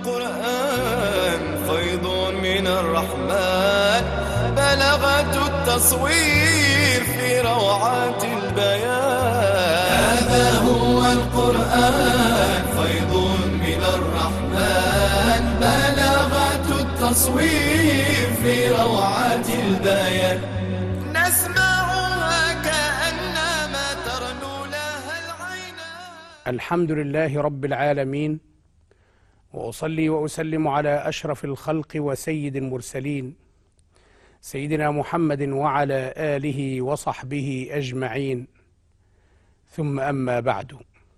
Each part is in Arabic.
القرآن فيض من الرحمن، بلغة التصوير في روعات البيان. هذا هو القرآن فيض من الرحمن، بلغة التصوير في روعات البيان. نسمعها كأنما ترنو لها العينان. الحمد لله رب العالمين، وأصلي وأسلم على أشرف الخلق وسيد المرسلين سيدنا محمد وعلى آله وصحبه أجمعين، ثم أما بعد،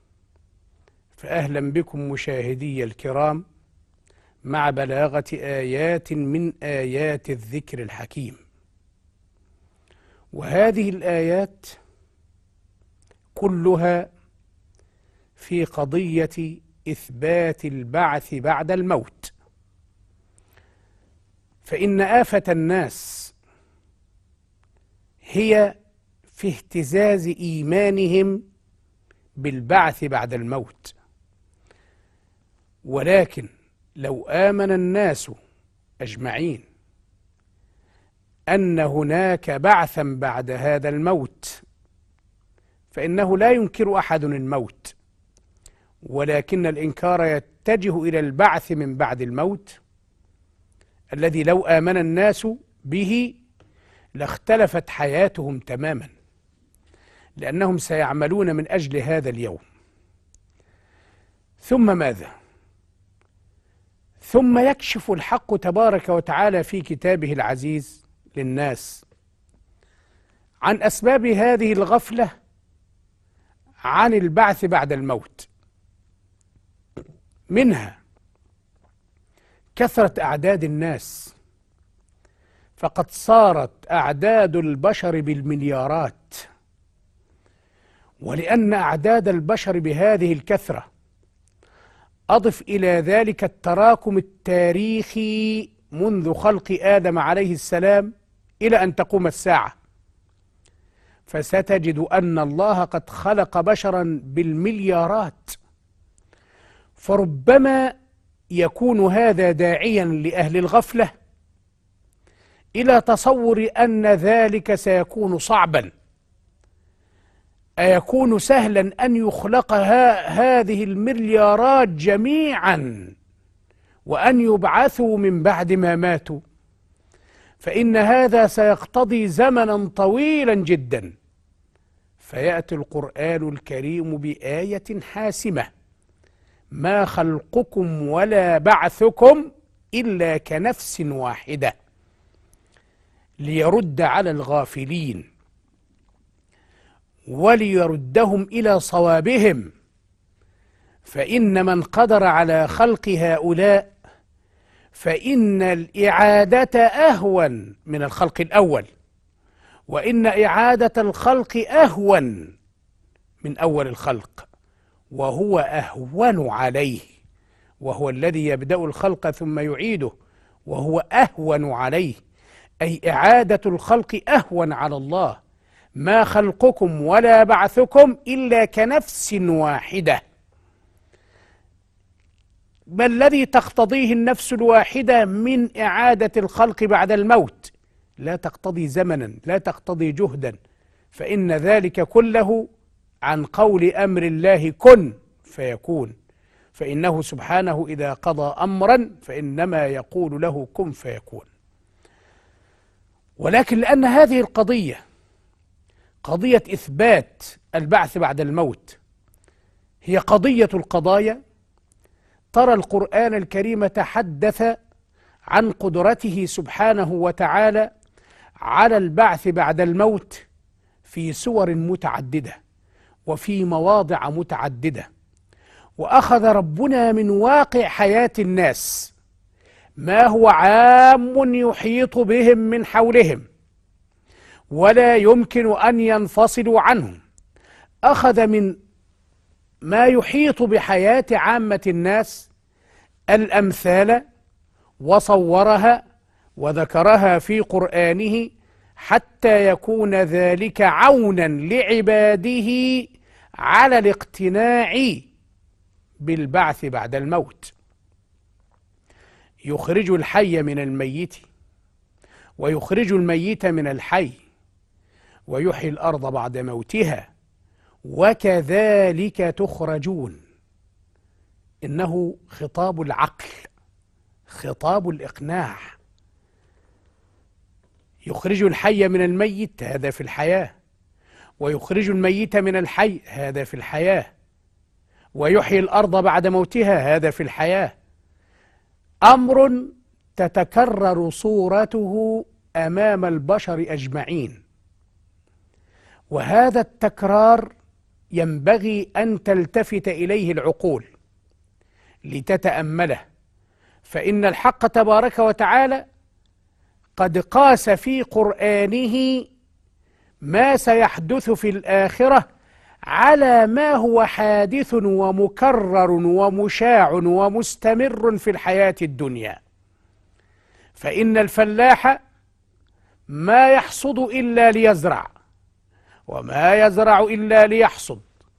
فأهلا بكم مشاهدي الكرام مع بلاغة آيات من آيات الذكر الحكيم. وهذه الآيات كلها في قضية إثبات البعث بعد الموت. فإن آفة الناس هي في اهتزاز إيمانهم بالبعث بعد الموت، ولكن لو آمن الناس أجمعين أن هناك بعثا بعد هذا الموت، فإنه لا ينكر أحد الموت، ولكن الإنكار يتجه إلى البعث من بعد الموت الذي لو آمن الناس به لاختلفت حياتهم تماما، لأنهم سيعملون من أجل هذا اليوم. ثم ماذا؟ ثم يكشف الحق تبارك وتعالى في كتابه العزيز للناس عن أسباب هذه الغفلة عن البعث بعد الموت. منها كثرة أعداد الناس، فقد صارت أعداد البشر بالمليارات، ولأن أعداد البشر بهذه الكثرة أضف إلى ذلك التراكم التاريخي منذ خلق آدم عليه السلام إلى أن تقوم الساعة، فستجد أن الله قد خلق بشرا بالمليارات. فربما يكون هذا داعيا لأهل الغفلة إلى تصور أن ذلك سيكون صعبا، أيكون سهلا أن يخلق هذه المليارات جميعا وأن يبعثوا من بعد ما ماتوا؟ فإن هذا سيقتضي زمنا طويلا جدا. فيأتي القرآن الكريم بآية حاسمة: ما خلقكم ولا بعثكم إلا كنفس واحدة، ليرد على الغافلين وليردهم إلى صوابهم. فإن من قدر على خلق هؤلاء فإن الإعادة أهون من الخلق الأول، وإن إعادة الخلق أهون من أول الخلق، وهو أهون عليه، وهو الذي يبدأ الخلق ثم يعيده، وهو أهون عليه، أي إعادة الخلق أهون على الله. ما خلقكم ولا بعثكم إلا كنفس واحدة. ما الذي تقتضيه النفس الواحدة من إعادة الخلق بعد الموت؟ لا تقتضي زمنا، لا تقتضي جهدا، فإن ذلك كله عن قول أمر الله كن فيكون. فإنه سبحانه إذا قضى أمرا فإنما يقول له كن فيكون. ولكن لأن هذه القضية قضية إثبات البعث بعد الموت هي قضية القضايا، ترى القرآن الكريم تحدث عن قدرته سبحانه وتعالى على البعث بعد الموت في سور متعددة وفي مواضع متعددة. وأخذ ربنا من واقع حياة الناس ما هو عام يحيط بهم من حولهم ولا يمكن أن ينفصلوا عنه. أخذ من ما يحيط بحياة عامة الناس الأمثال وصورها وذكرها في قرآنه حتى يكون ذلك عونا لعباده على الاقتناع بالبعث بعد الموت. يخرج الحي من الميت ويخرج الميت من الحي ويحيي الأرض بعد موتها وكذلك تخرجون. إنه خطاب العقل، خطاب الإقناع. يخرج الحي من الميت، هذا في الحياة، ويخرج الميت من الحي، هذا في الحياة، ويحيي الأرض بعد موتها، هذا في الحياة. أمر تتكرر صورته أمام البشر أجمعين، وهذا التكرار ينبغي أن تلتفت إليه العقول لتتأمله، فإن الحق تبارك وتعالى قد قاس في قرآنه ما سيحدث في الآخرة على ما هو حادث ومكرر ومشاع ومستمر في الحياة الدنيا. فإن الفلاح ما يحصد إلا ليزرع، وما يزرع إلا ليحصد.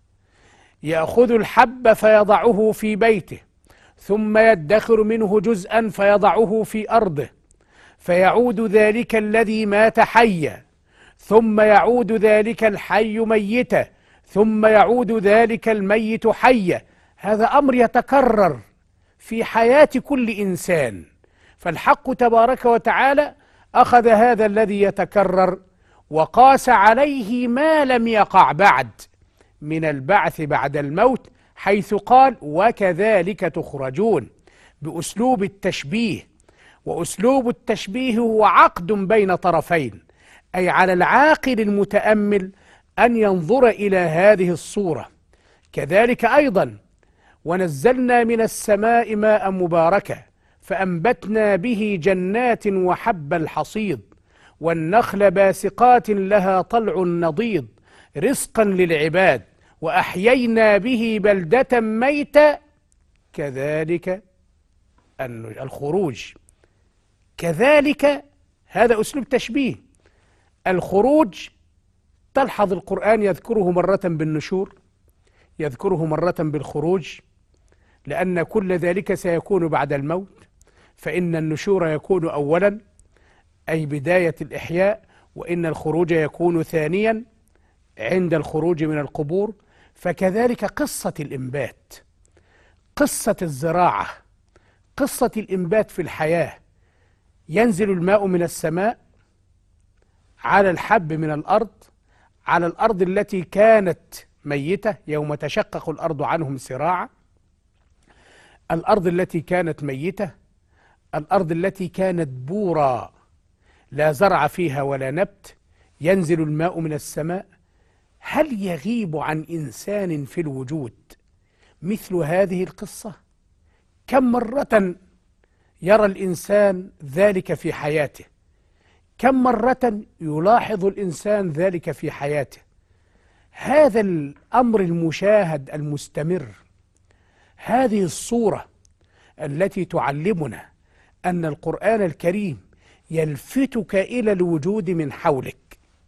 يأخذ الحب فيضعه في بيته، ثم يدخر منه جزءا فيضعه في أرضه، فيعود ذلك الذي مات حيا، ثم يعود ذلك الحي ميتا، ثم يعود ذلك الميت حيا. هذا أمر يتكرر في حياة كل إنسان. فالحق تبارك وتعالى أخذ هذا الذي يتكرر وقاس عليه ما لم يقع بعد من البعث بعد الموت، حيث قال وكذلك تخرجون، بأسلوب التشبيه. وأسلوب التشبيه هو عقد بين طرفين، أي على العاقل المتأمل أن ينظر إلى هذه الصورة. كذلك أيضا ونزلنا من السماء ماء مباركا فأنبتنا به جنات وحب الحصيد والنخل باسقات لها طلع نضيد رزقا للعباد وأحيينا به بلدة ميتا كذلك الخروج. كذلك هذا أسلوب تشبيه. الخروج تلحظ القرآن يذكره مرة بالنشور، يذكره مرة بالخروج، لأن كل ذلك سيكون بعد الموت. فإن النشور يكون أولا أي بداية الإحياء، وإن الخروج يكون ثانيا عند الخروج من القبور. فكذلك قصة الإنبات، قصة الزراعة، قصة الإنبات في الحياة. ينزل الماء من السماء على الحب من الأرض، على الأرض التي كانت ميتة يوم تشقق الأرض عنهم سراعا، الأرض التي كانت ميتة، الأرض التي كانت بورا لا زرع فيها ولا نبت. ينزل الماء من السماء. هل يغيب عن إنسان في الوجود مثل هذه القصة؟ كم مرة يرى الإنسان ذلك في حياته؟ كم مرة يلاحظ الإنسان ذلك في حياته؟ هذا الأمر المشاهد المستمر، هذه الصورة التي تعلمنا أن القرآن الكريم يلفتك إلى الوجود من حولك،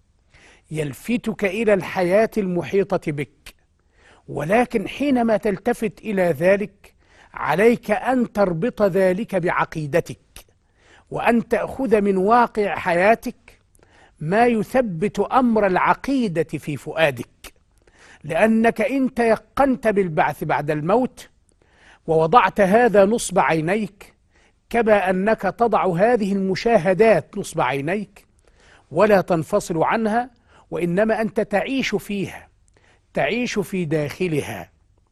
يلفتك إلى الحياة المحيطة بك. ولكن حينما تلتفت إلى ذلك عليك أن تربط ذلك بعقيدتك، وأن تأخذ من واقع حياتك ما يثبت أمر العقيدة في فؤادك. لأنك إن تيقنت بالبعث بعد الموت ووضعت هذا نصب عينيك، كما أنك تضع هذه المشاهدات نصب عينيك ولا تنفصل عنها، وإنما أنت تعيش فيها، تعيش في داخلها.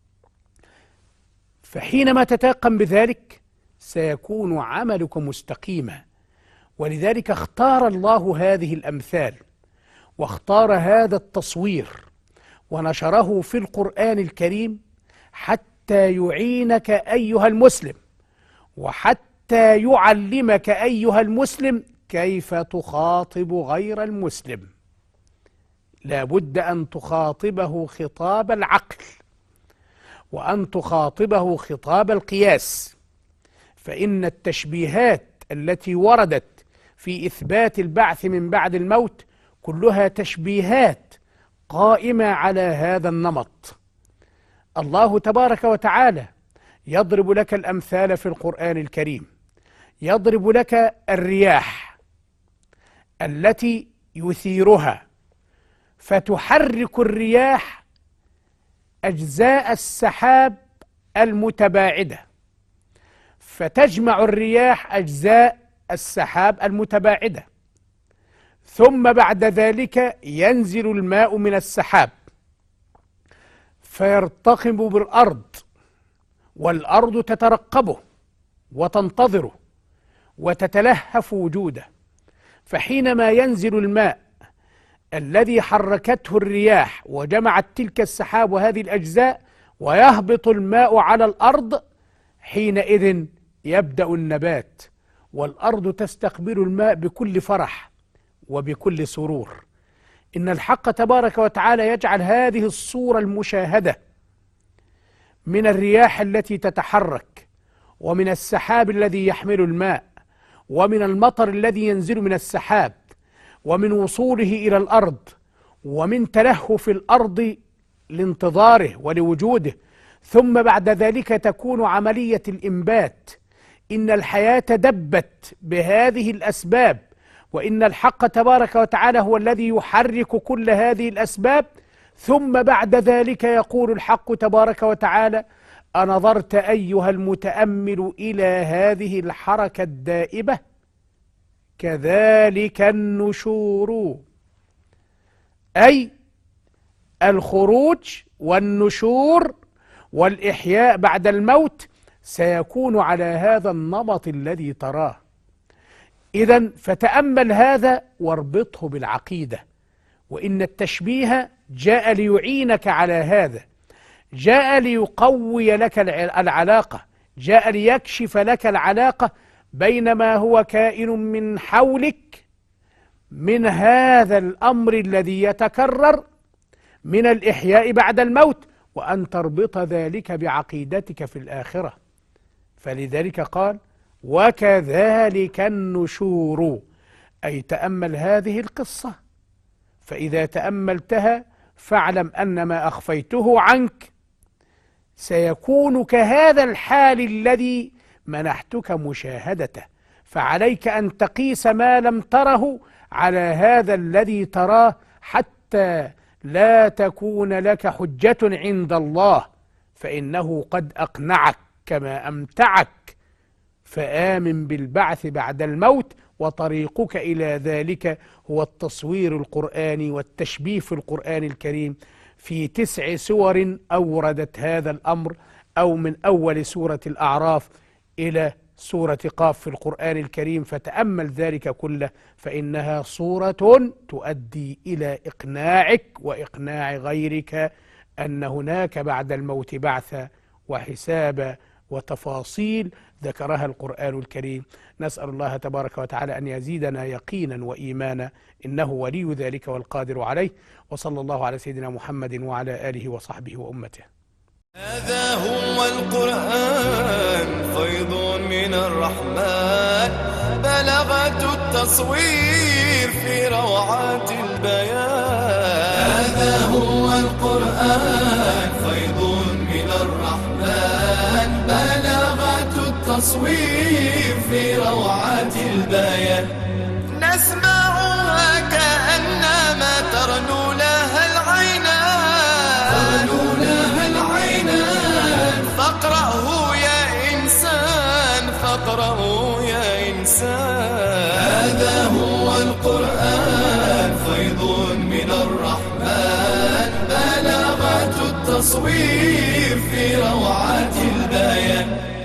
فحينما تتيقن بذلك سيكون عملك مستقيما. ولذلك اختار الله هذه الأمثال واختار هذا التصوير ونشره في القرآن الكريم حتى يعينك أيها المسلم، وحتى يعلمك أيها المسلم كيف تخاطب غير المسلم. لا بد أن تخاطبه خطاب العقل، وأن تخاطبه خطاب القياس. فإن التشبيهات التي وردت في إثبات البعث من بعد الموت كلها تشبيهات قائمة على هذا النمط. الله تبارك وتعالى يضرب لك الأمثال في القرآن الكريم يضرب لك الرياح التي يثيرها، فتحرك الرياح أجزاء السحاب المتباعدة، فتجمع الرياح أجزاء السحاب المتباعدة، ثم بعد ذلك ينزل الماء من السحاب فيرتقب بالأرض، والأرض تترقبه وتنتظره وتتلهف وجوده. فحينما ينزل الماء الذي حركته الرياح وجمعت تلك السحاب وهذه الأجزاء ويهبط الماء على الأرض، حينئذ يبدأ النبات، والأرض تستقبل الماء بكل فرح وبكل سرور. إن الحق تبارك وتعالى يجعل هذه الصورة المشاهدة من الرياح التي تتحرك، ومن السحاب الذي يحمل الماء، ومن المطر الذي ينزل من السحاب، ومن وصوله إلى الأرض، ومن تلهف الأرض لانتظاره ولوجوده، ثم بعد ذلك تكون عملية الإنبات. إن الحياة دبت بهذه الأسباب، وإن الحق تبارك وتعالى هو الذي يحرك كل هذه الأسباب. ثم بعد ذلك يقول الحق تبارك وتعالى: أنظرت أيها المتأمل إلى هذه الحركة الدائبة؟ كذلك النشور، أي الخروج والنشور والإحياء بعد الموت سيكون على هذا النمط الذي تراه. إذن فتأمل هذا واربطه بالعقيدة. وإن التشبيه جاء ليعينك على هذا، جاء ليقوي لك العلاقة، جاء ليكشف لك العلاقة بين ما هو كائن من حولك من هذا الأمر الذي يتكرر من الإحياء بعد الموت، وأن تربط ذلك بعقيدتك في الآخرة. فلذلك قال: وكذلك النشور، أي تأمل هذه القصة، فإذا تأملتها فاعلم أن ما أخفيته عنك سيكون كهذا الحال الذي منحتك مشاهدته، فعليك أن تقيس ما لم تره على هذا الذي تراه، حتى لا تكون لك حجة عند الله، فإنه قد أقنعك كما أمتعك. فآمن بالبعث بعد الموت، وطريقك إلى ذلك هو التصوير القرآني والتشبيه في القرآن الكريم في 9 سور أوردت هذا الأمر، أو من أول سورة الأعراف إلى سورة قاف في القرآن الكريم. فتأمل ذلك كله، فإنها صورة تؤدي إلى إقناعك وإقناع غيرك أن هناك بعد الموت بعثا وحسابا وتفاصيل ذكرها القرآن الكريم. نسأل الله تبارك وتعالى أن يزيدنا يقينا وإيمانا، إنه ولي ذلك والقادر عليه. وصلى الله على سيدنا محمد وعلى آله وصحبه وأمته. هذا هو القرآن، فيض من الرحمن، بلغة التصوير في روعات البيان. هذا هو القرآن، فيض من الرحمن، بلغة التصوير في روعات البيان. نسمعها كأنما ترنو لها العينان، فاقرأه يا إنسان، فاقرأه يا إنسان. هذا هو القرآن، فيض من الرحمن، بلغة التصوير في روعات البيان.